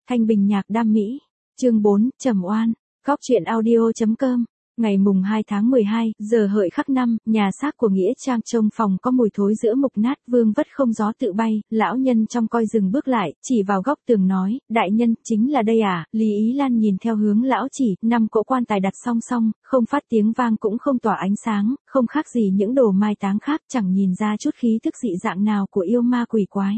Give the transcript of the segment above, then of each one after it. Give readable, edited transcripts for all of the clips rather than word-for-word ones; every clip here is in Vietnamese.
Thanh Bình nhạc đam mỹ. Chương 4, Trầm oan. Góc truyện audio.com. Ngày mùng 2 tháng 12, giờ hợi khắc năm, nhà xác của Nghĩa Trang trong phòng có mùi thối giữa mục nát, vương vất không gió tự bay, lão nhân trong coi dừng bước lại, chỉ vào góc tường nói, đại nhân, chính là đây à, Lý Ý Lan nhìn theo hướng lão chỉ, 5 cỗ quan tài đặt song song, không phát tiếng vang cũng không tỏa ánh sáng, không khác gì những đồ mai táng khác, chẳng nhìn ra chút khí thức dị dạng nào của yêu ma quỷ quái.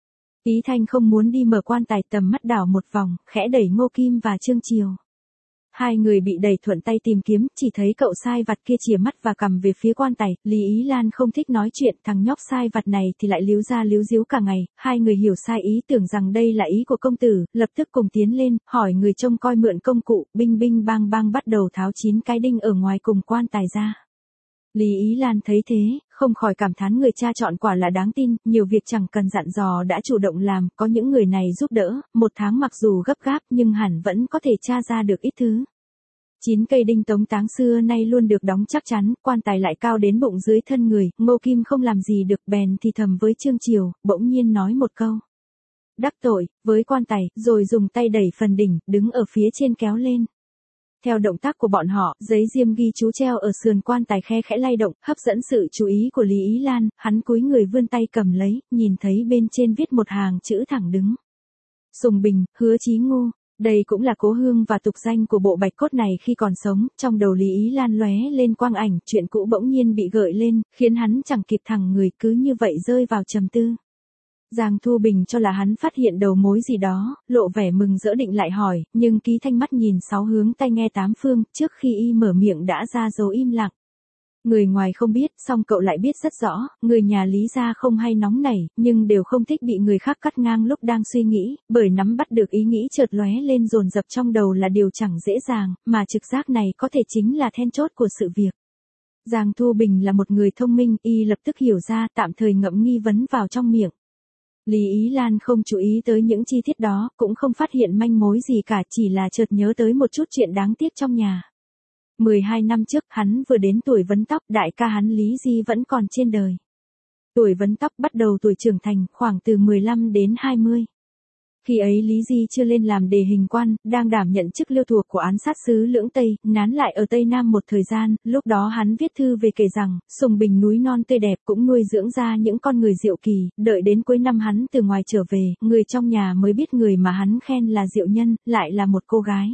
Ý Thanh không muốn đi mở quan tài, tầm mắt đảo một vòng, khẽ đẩy Ngô Kim và Trương Triều. Hai người bị đẩy thuận tay tìm kiếm, chỉ thấy cậu sai vặt kia chìa mắt và cầm về phía quan tài. Lý Ý Lan không thích nói chuyện, thằng nhóc sai vặt này thì lại líu ra líu díu cả ngày. Hai người hiểu sai ý, tưởng rằng đây là ý của công tử, lập tức cùng tiến lên, hỏi người trông coi mượn công cụ, binh binh bang bang bắt đầu tháo 9 cái đinh ở ngoài cùng quan tài ra. Lý Ý Lan thấy thế, không khỏi cảm thán người cha chọn quả là đáng tin, nhiều việc chẳng cần dặn dò đã chủ động làm, có những người này giúp đỡ, 1 tháng mặc dù gấp gáp nhưng hẳn vẫn có thể tra ra được ít thứ. 9 cây đinh tống táng xưa nay luôn được đóng chắc chắn, quan tài lại cao đến bụng dưới thân người, Ngô Kim không làm gì được bèn thì thầm với Trương Triều, bỗng nhiên nói một câu. Đắc tội, với quan tài, rồi dùng tay đẩy phần đỉnh, đứng ở phía trên kéo lên. Theo động tác của bọn họ, giấy diêm ghi chú treo ở sườn quan tài khe khẽ lay động, hấp dẫn sự chú ý của Lý Ý Lan, hắn cúi người vươn tay cầm lấy, nhìn thấy bên trên viết một hàng chữ thẳng đứng. Sùng Bình, Hứa Chí Ngô, đây cũng là cố hương và tục danh của bộ bạch cốt này khi còn sống, trong đầu Lý Ý Lan lóe lên quang ảnh, chuyện cũ bỗng nhiên bị gợi lên, khiến hắn chẳng kịp thẳng người, cứ như vậy rơi vào trầm tư. Giang Thu Bình cho là hắn phát hiện đầu mối gì đó, lộ vẻ mừng rỡ định lại hỏi, nhưng Ký Thanh mắt nhìn 6 hướng tai nghe 8 phương, trước khi y mở miệng đã ra dấu im lặng. Người ngoài không biết, song cậu lại biết rất rõ, người nhà Lý gia không hay nóng nảy, nhưng đều không thích bị người khác cắt ngang lúc đang suy nghĩ, bởi nắm bắt được ý nghĩ chợt lóe lên dồn dập trong đầu là điều chẳng dễ dàng, mà trực giác này có thể chính là then chốt của sự việc. Giang Thu Bình là một người thông minh, y lập tức hiểu ra, tạm thời ngậm nghi vấn vào trong miệng. Lý Ý Lan không chú ý tới những chi tiết đó, cũng không phát hiện manh mối gì cả, chỉ là chợt nhớ tới một chút chuyện đáng tiếc trong nhà. 12 năm trước, hắn vừa đến tuổi vấn tóc, đại ca hắn Lý Di vẫn còn trên đời. Tuổi vấn tóc bắt đầu tuổi trưởng thành, khoảng từ 15 đến 20. Khi ấy Lý Di chưa lên làm đề hình quan, đang đảm nhận chức liêu thuộc của án sát xứ Lưỡng Tây, nán lại ở Tây Nam một thời gian, lúc đó hắn viết thư về kể rằng, Sùng Bình núi non tươi đẹp cũng nuôi dưỡng ra những con người diệu kỳ, đợi đến cuối năm hắn từ ngoài trở về, người trong nhà mới biết người mà hắn khen là diệu nhân, lại là một cô gái.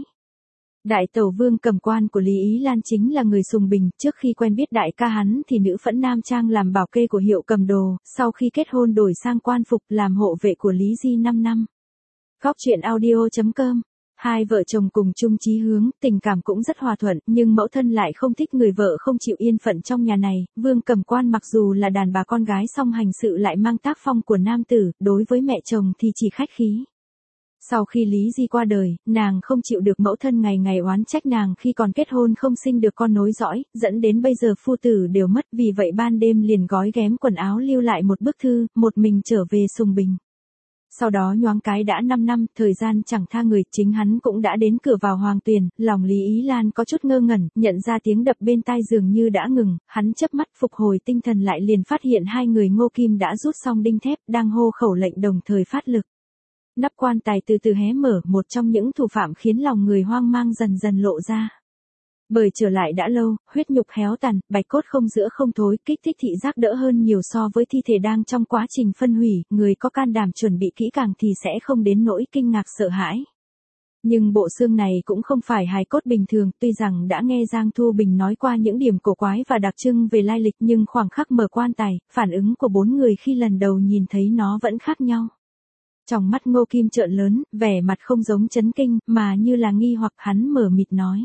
Đại tẩu vương cầm quan của Lý Ý Lan chính là người Sùng Bình, trước khi quen biết đại ca hắn thì nữ phẫn Nam Trang làm bảo kê của hiệu cầm đồ, sau khi kết hôn đổi sang quan phục làm hộ vệ của Lý Di 5 năm. Góc truyện audio.com. Hai vợ chồng cùng chung chí hướng, tình cảm cũng rất hòa thuận, nhưng mẫu thân lại không thích người vợ không chịu yên phận trong nhà này, Vương Cầm Quan mặc dù là đàn bà con gái song hành sự lại mang tác phong của nam tử, đối với mẹ chồng thì chỉ khách khí. Sau khi Lý Di qua đời, nàng không chịu được mẫu thân ngày ngày oán trách nàng khi còn kết hôn không sinh được con nối dõi, dẫn đến bây giờ phu tử đều mất, vì vậy ban đêm liền gói ghém quần áo lưu lại một bức thư, một mình trở về Sùng Bình. Sau đó nhoáng cái đã 5 năm, thời gian chẳng tha người, chính hắn cũng đã đến cửa vào Hoàng Tuyền, lòng Lý Ý Lan có chút ngơ ngẩn, nhận ra tiếng đập bên tai dường như đã ngừng, hắn chớp mắt phục hồi tinh thần lại liền phát hiện hai người Ngô Kim đã rút xong đinh thép, đang hô khẩu lệnh đồng thời phát lực. Nắp quan tài từ từ hé mở, một trong những thủ phạm khiến lòng người hoang mang dần dần lộ ra. Bởi trở lại đã lâu, huyết nhục héo tàn, bạch cốt không giữa không thối, kích thích thị giác đỡ hơn nhiều so với thi thể đang trong quá trình phân hủy, người có can đảm chuẩn bị kỹ càng thì sẽ không đến nỗi kinh ngạc sợ hãi. Nhưng bộ xương này cũng không phải hài cốt bình thường, tuy rằng đã nghe Giang Thu Bình nói qua những điểm cổ quái và đặc trưng về lai lịch, nhưng khoảng khắc mở quan tài, phản ứng của 4 người khi lần đầu nhìn thấy nó vẫn khác nhau. Trong mắt Ngô Kim trợn lớn, vẻ mặt không giống chấn kinh, mà như là nghi hoặc, hắn mờ mịt nói.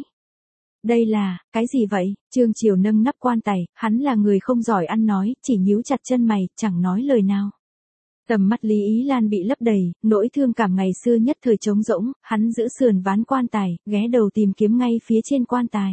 Đây là, cái gì vậy? Trương Triều nâng nắp quan tài, hắn là người không giỏi ăn nói, chỉ nhíu chặt chân mày, chẳng nói lời nào. Tầm mắt Lý Ý Lan bị lấp đầy, nỗi thương cảm ngày xưa nhất thời trống rỗng, hắn giữ sườn ván quan tài, ghé đầu tìm kiếm ngay phía trên quan tài.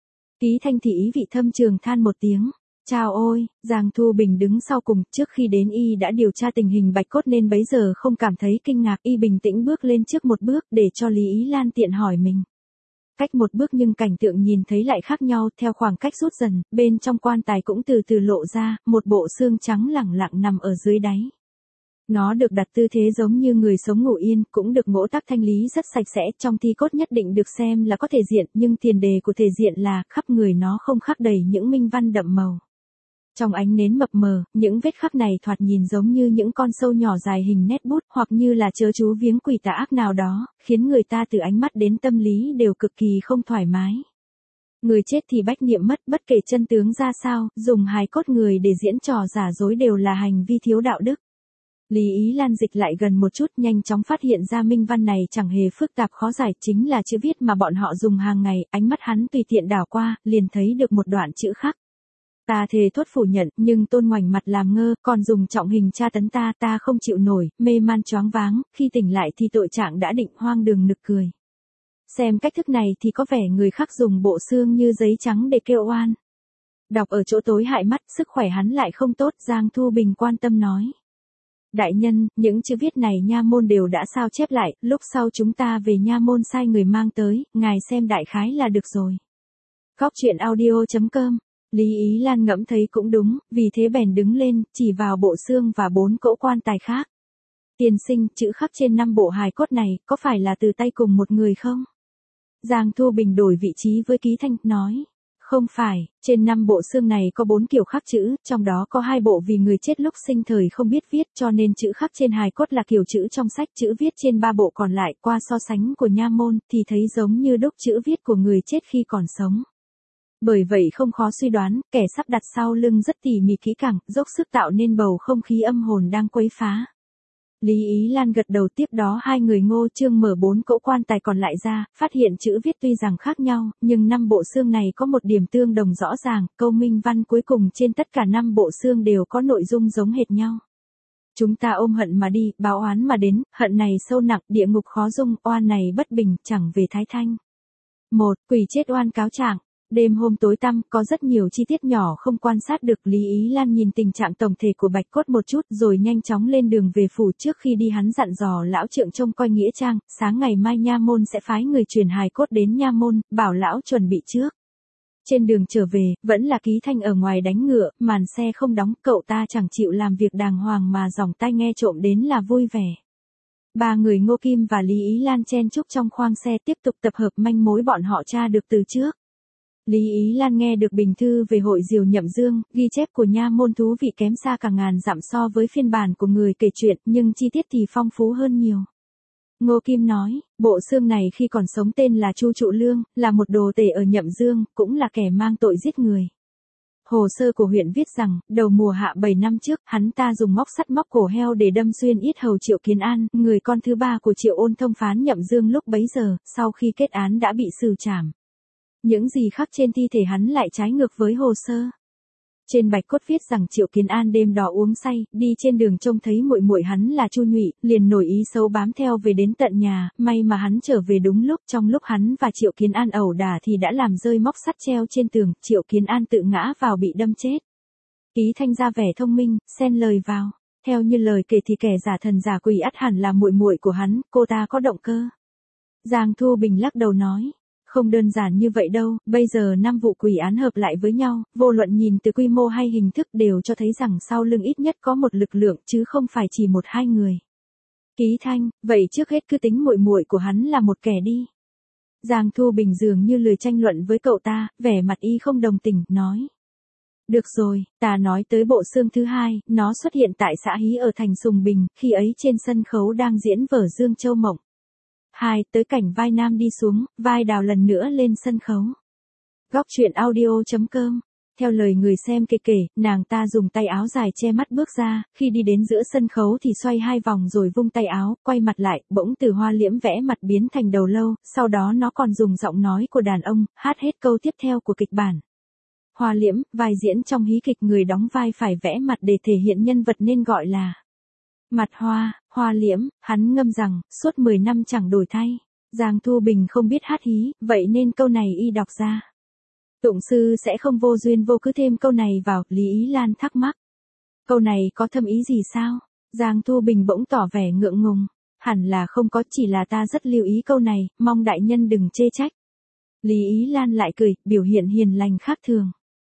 Ký Thanh thì ý vị thâm trường than một tiếng. Chào ôi, Giang Thu Bình đứng sau cùng, trước khi đến y đã điều tra tình hình bạch cốt nên bấy giờ không cảm thấy kinh ngạc, y bình tĩnh bước lên trước một bước để cho Lý Ý Lan tiện hỏi mình. Cách một bước nhưng cảnh tượng nhìn thấy lại khác nhau, theo khoảng cách rút dần, bên trong quan tài cũng từ từ lộ ra, một bộ xương trắng lẳng lặng nằm ở dưới đáy. Nó được đặt tư thế giống như người sống ngủ yên, cũng được mỗ tác thanh lý rất sạch sẽ, trong thi cốt nhất định được xem là có thể diện, nhưng tiền đề của thể diện là khắp người nó không khắc đầy những minh văn đậm màu. Trong ánh nến mập mờ, những vết khắc này thoạt nhìn giống như những con sâu nhỏ dài hình nét bút, hoặc như là chớ chú viếng quỷ tà ác nào đó, khiến người ta từ ánh mắt đến tâm lý đều cực kỳ không thoải mái. Người chết thì bách niệm mất, bất kể chân tướng ra sao, dùng hài cốt người để diễn trò giả dối đều là hành vi thiếu đạo đức. Lý Ý Lan dịch lại gần một chút, nhanh chóng phát hiện ra minh văn này chẳng hề phức tạp khó giải, chính là chữ viết mà bọn họ dùng hàng ngày, ánh mắt hắn tùy tiện đảo qua, liền thấy được một đoạn chữ khắc. Ta thề thốt phủ nhận, nhưng Tôn ngoảnh mặt làm ngơ, còn dùng trọng hình tra tấn ta không chịu nổi, mê man choáng váng, khi tỉnh lại thì tội trạng đã định, hoang đường nực cười. Xem cách thức này thì có vẻ người khác dùng bộ xương như giấy trắng để kêu oan. Đọc ở chỗ tối hại mắt, sức khỏe hắn lại không tốt, Giang Thu Bình quan tâm nói. Đại nhân, những chữ viết này nha môn đều đã sao chép lại, lúc sau chúng ta về nha môn sai người mang tới, ngài xem đại khái là được rồi. Góc truyện audio.com. Lý Ý Lan ngẫm thấy cũng đúng, vì thế bèn đứng lên, chỉ vào bộ xương và 4 cỗ quan tài khác. Tiên sinh, chữ khắc trên 5 bộ hài cốt này, có phải là từ tay cùng một người không? Giang Thu Bình đổi vị trí với Ký Thanh, nói. Không phải, trên 5 bộ xương này có 4 kiểu khắc chữ, trong đó có 2 bộ vì người chết lúc sinh thời không biết viết, cho nên chữ khắc trên hài cốt là kiểu chữ trong sách, chữ viết trên 3 bộ còn lại qua so sánh của nha môn thì thấy giống như đúc chữ viết của người chết khi còn sống. Bởi vậy không khó suy đoán, kẻ sắp đặt sau lưng rất tỉ mỉ kỹ càng, dốc sức tạo nên bầu không khí âm hồn đang quấy phá. Lý Ý Lan gật đầu, tiếp đó hai người Ngô Trương mở 4 cỗ quan tài còn lại ra, phát hiện chữ viết tuy rằng khác nhau, nhưng 5 bộ xương này có một điểm tương đồng rõ ràng, câu minh văn cuối cùng trên tất cả 5 bộ xương đều có nội dung giống hệt nhau. Chúng ta ôm hận mà đi, báo oán mà đến, hận này sâu nặng, địa ngục khó dung, oan này bất bình, chẳng về thái thanh. 1. Quỷ chết oan cáo trạng. Đêm hôm tối tăm, có rất nhiều chi tiết nhỏ không quan sát được. Lý Ý Lan nhìn tình trạng tổng thể của Bạch Cốt một chút rồi nhanh chóng lên đường về phủ. Trước khi đi hắn dặn dò lão trượng trông coi nghĩa trang, sáng ngày mai nha môn sẽ phái người truyền hài cốt đến nha môn, bảo lão chuẩn bị trước. Trên đường trở về, vẫn là Ký Thanh ở ngoài đánh ngựa, màn xe không đóng, cậu ta chẳng chịu làm việc đàng hoàng mà dòng tai nghe trộm đến là vui vẻ. Ba người Ngô Kim và Lý Ý Lan chen chúc trong khoang xe tiếp tục tập hợp manh mối bọn họ tra được từ trước. Lý Ý Lan nghe được bình thư về hội Diều Nhậm Dương, ghi chép của nha môn thú vị kém xa cả ngàn dặm so với phiên bản của người kể chuyện, nhưng chi tiết thì phong phú hơn nhiều. Ngô Kim nói, bộ xương này khi còn sống tên là Chu Trụ Lương, là một đồ tể ở Nhậm Dương, cũng là kẻ mang tội giết người. Hồ sơ của huyện viết rằng, đầu mùa hạ 7 năm trước, hắn ta dùng móc sắt móc cổ heo để đâm xuyên yết hầu Triệu Kiến An, người con thứ 3 của Triệu Ôn thông phán Nhậm Dương lúc bấy giờ, sau khi kết án đã bị xử trảm. Những gì khắc trên thi thể hắn lại trái ngược với hồ sơ. Trên bạch cốt viết rằng Triệu Kiến An đêm đó uống say, đi trên đường trông thấy muội muội hắn là Chu Nhụy, liền nổi ý xấu bám theo về đến tận nhà, may mà hắn trở về đúng lúc, trong lúc hắn và Triệu Kiến An ẩu đả thì đã làm rơi móc sắt treo trên tường, Triệu Kiến An tự ngã vào bị đâm chết. Ký Thanh ra vẻ thông minh, xen lời vào, theo như lời kể thì kẻ giả thần giả quỷ ắt hẳn là muội muội của hắn, cô ta có động cơ. Giang Thu Bình lắc đầu nói. Không đơn giản như vậy đâu, bây giờ 5 vụ quỷ án hợp lại với nhau, vô luận nhìn từ quy mô hay hình thức đều cho thấy rằng sau lưng ít nhất có một lực lượng chứ không phải chỉ 1-2 người. Ký Thanh, vậy trước hết cứ tính muội muội của hắn là một kẻ đi. Giang Thu Bình dường như lười tranh luận với cậu ta, vẻ mặt y không đồng tình, nói. Được rồi, ta nói tới bộ xương thứ 2, nó xuất hiện tại xã Hí ở thành Sùng Bình, khi ấy trên sân khấu đang diễn vở Dương Châu Mộng. 2. Tới cảnh vai nam đi xuống, vai Đào lần nữa lên sân khấu. Góc truyện audio.com. Theo lời người xem kể, nàng ta dùng tay áo dài che mắt bước ra, khi đi đến giữa sân khấu thì xoay 2 vòng rồi vung tay áo, quay mặt lại, bỗng từ hoa liễm vẽ mặt biến thành đầu lâu, sau đó nó còn dùng giọng nói của đàn ông, hát hết câu tiếp theo của kịch bản. Hoa liễm, vai diễn trong hí kịch người đóng vai phải vẽ mặt để thể hiện nhân vật nên gọi là mặt hoa, hoa liễm, hắn ngâm rằng, suốt 10 năm chẳng đổi thay. Giang Thu Bình không biết hát hí, vậy nên câu này y đọc ra. Tụng sư sẽ không vô duyên vô cứ thêm câu này vào, Lý Ý Lan thắc mắc. Câu này có thâm ý gì sao? Giang Thu Bình bỗng tỏ vẻ ngượng ngùng. Hẳn là không có, chỉ là ta rất lưu ý câu này, mong đại nhân đừng chê trách. Lý Ý Lan lại cười, biểu hiện hiền lành khác thường.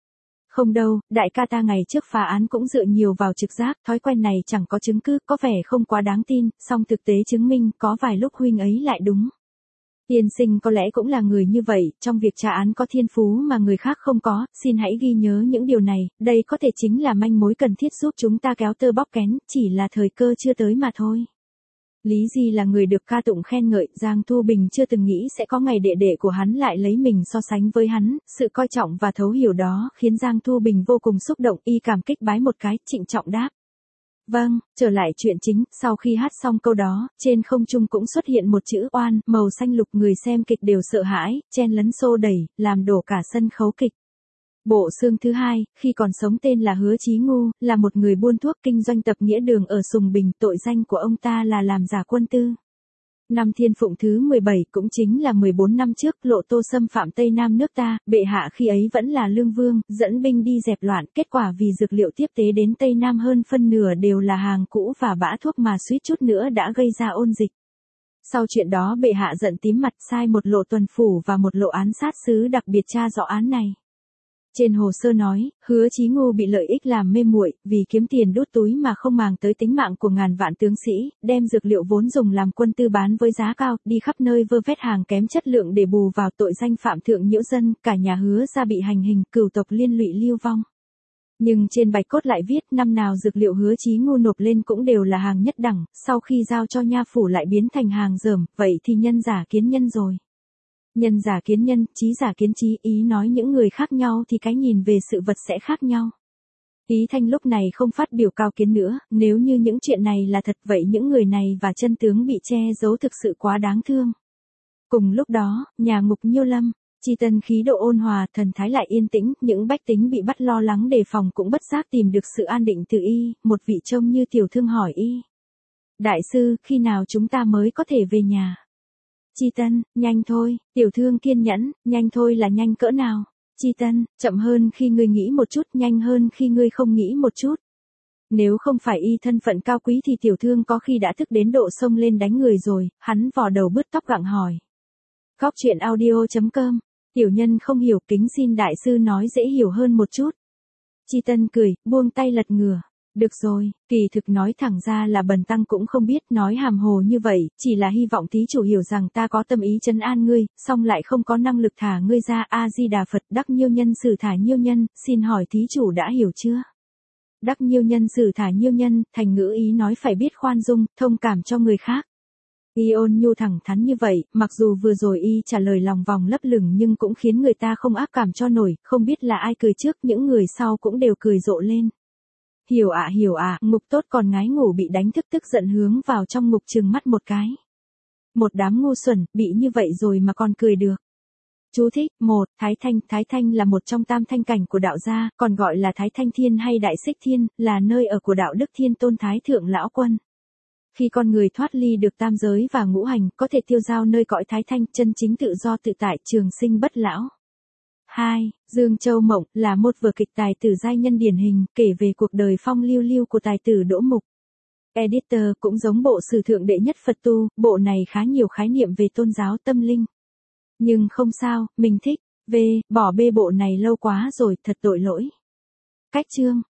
Không đâu, đại ca ta ngày trước phá án cũng dựa nhiều vào trực giác, thói quen này chẳng có chứng cứ, có vẻ không quá đáng tin, song thực tế chứng minh có vài lúc huynh ấy lại đúng. Tiên sinh có lẽ cũng là người như vậy, trong việc tra án có thiên phú mà người khác không có, xin hãy ghi nhớ những điều này, đây có thể chính là manh mối cần thiết giúp chúng ta kéo tơ bóc kén, chỉ là thời cơ chưa tới mà thôi. Lý Di là người được ca tụng khen ngợi, Giang Thu Bình chưa từng nghĩ sẽ có ngày đệ đệ của hắn lại lấy mình so sánh với hắn, sự coi trọng và thấu hiểu đó khiến Giang Thu Bình vô cùng xúc động, y cảm kích bái một cái, trịnh trọng đáp. Vâng, trở lại chuyện chính, sau khi hát xong câu đó, trên không trung cũng xuất hiện một chữ oan, màu xanh lục, người xem kịch đều sợ hãi, chen lấn xô đẩy, làm đổ cả sân khấu kịch. Bộ xương thứ hai, khi còn sống tên là Hứa Chí Ngu, là một người buôn thuốc kinh doanh tập nghĩa đường ở Sùng Bình, tội danh của ông ta là làm giả quân tư. Năm Thiên Phụng thứ 17 cũng chính là 14 năm trước, Lộ Tô xâm phạm Tây Nam nước ta, bệ hạ khi ấy vẫn là lương vương, dẫn binh đi dẹp loạn, kết quả vì dược liệu tiếp tế đến Tây Nam hơn phân nửa đều là hàng cũ và bã thuốc mà suýt chút nữa đã gây ra ôn dịch. Sau chuyện đó bệ hạ giận tím mặt, sai một lộ tuần phủ và một lộ án sát sứ đặc biệt tra rõ án này. Trên hồ sơ nói, Hứa Chí Ngu bị lợi ích làm mê muội, vì kiếm tiền đút túi mà không màng tới tính mạng của ngàn vạn tướng sĩ, đem dược liệu vốn dùng làm quân tư bán với giá cao, đi khắp nơi vơ vét hàng kém chất lượng để bù vào tội danh phạm thượng nhiễu dân, cả nhà Hứa gia bị hành hình, cửu tộc liên lụy lưu vong. Nhưng trên bạch cốt lại viết, năm nào dược liệu Hứa Chí Ngu nộp lên cũng đều là hàng nhất đẳng, sau khi giao cho nha phủ lại biến thành hàng dởm, vậy thì nhân giả kiến nhân rồi. Nhân giả kiến nhân, trí giả kiến trí, ý nói những người khác nhau thì cái nhìn về sự vật sẽ khác nhau. Ý Thanh lúc này không phát biểu cao kiến nữa, nếu như những chuyện này là thật vậy những người này và chân tướng bị che giấu thực sự quá đáng thương. Cùng lúc đó, nhà ngục Nhiêu Lâm, Chi Tân khí độ ôn hòa, thần thái lại yên tĩnh, những bách tính bị bắt lo lắng đề phòng cũng bất giác tìm được sự an định từ y, một vị trông như tiểu thương hỏi y. Đại sư, khi nào chúng ta mới có thể về nhà? Chi Tân, nhanh thôi, tiểu thương kiên nhẫn, nhanh thôi là nhanh cỡ nào? Chi Tân, chậm hơn khi ngươi nghĩ một chút, nhanh hơn khi ngươi không nghĩ một chút. Nếu không phải y thân phận cao quý thì tiểu thương có khi đã thức đến độ xông lên đánh người rồi, hắn vò đầu bứt tóc gặng hỏi. Góc truyện audio.com, tiểu nhân không hiểu, kính xin đại sư nói dễ hiểu hơn một chút. Chi Tân cười, buông tay lật ngửa. Được rồi, kỳ thực nói thẳng ra là bần tăng cũng không biết, nói hàm hồ như vậy, chỉ là hy vọng thí chủ hiểu rằng ta có tâm ý trấn an ngươi, song lại không có năng lực thả ngươi ra. A-di-đà Phật. Đắc nhiêu nhân xử thả nhiêu nhân, xin hỏi thí chủ đã hiểu chưa? Đắc nhiêu nhân xử thả nhiêu nhân, thành ngữ ý nói phải biết khoan dung, thông cảm cho người khác. Y ôn nhu thẳng thắn như vậy, mặc dù vừa rồi y trả lời lòng vòng lấp lửng nhưng cũng khiến người ta không ác cảm cho nổi, không biết là ai cười trước, những người sau cũng đều cười rộ lên. Hiểu ạ, ngục tốt còn ngái ngủ bị đánh thức tức giận hướng vào trong ngục trừng mắt một cái. Một đám ngu xuẩn, bị như vậy rồi mà còn cười được. Chú thích, 1. Thái Thanh là một trong tam thanh cảnh của đạo gia, còn gọi là Thái Thanh Thiên hay Đại Xích Thiên, là nơi ở của đạo đức Thiên Tôn Thái Thượng Lão Quân. Khi con người thoát ly được tam giới và ngũ hành, có thể tiêu dao nơi cõi Thái Thanh, chân chính tự do tự tại, trường sinh bất lão. 2. Dương Châu Mộng là một vở kịch tài tử giai nhân điển hình, kể về cuộc đời phong lưu lưu của tài tử Đỗ Mục. Editor cũng giống bộ Sử Thượng Đệ Nhất Phật Tu, bộ này khá nhiều khái niệm về tôn giáo tâm linh. Nhưng không sao, mình thích. Bỏ bê bộ này lâu quá rồi, thật tội lỗi. Cách chương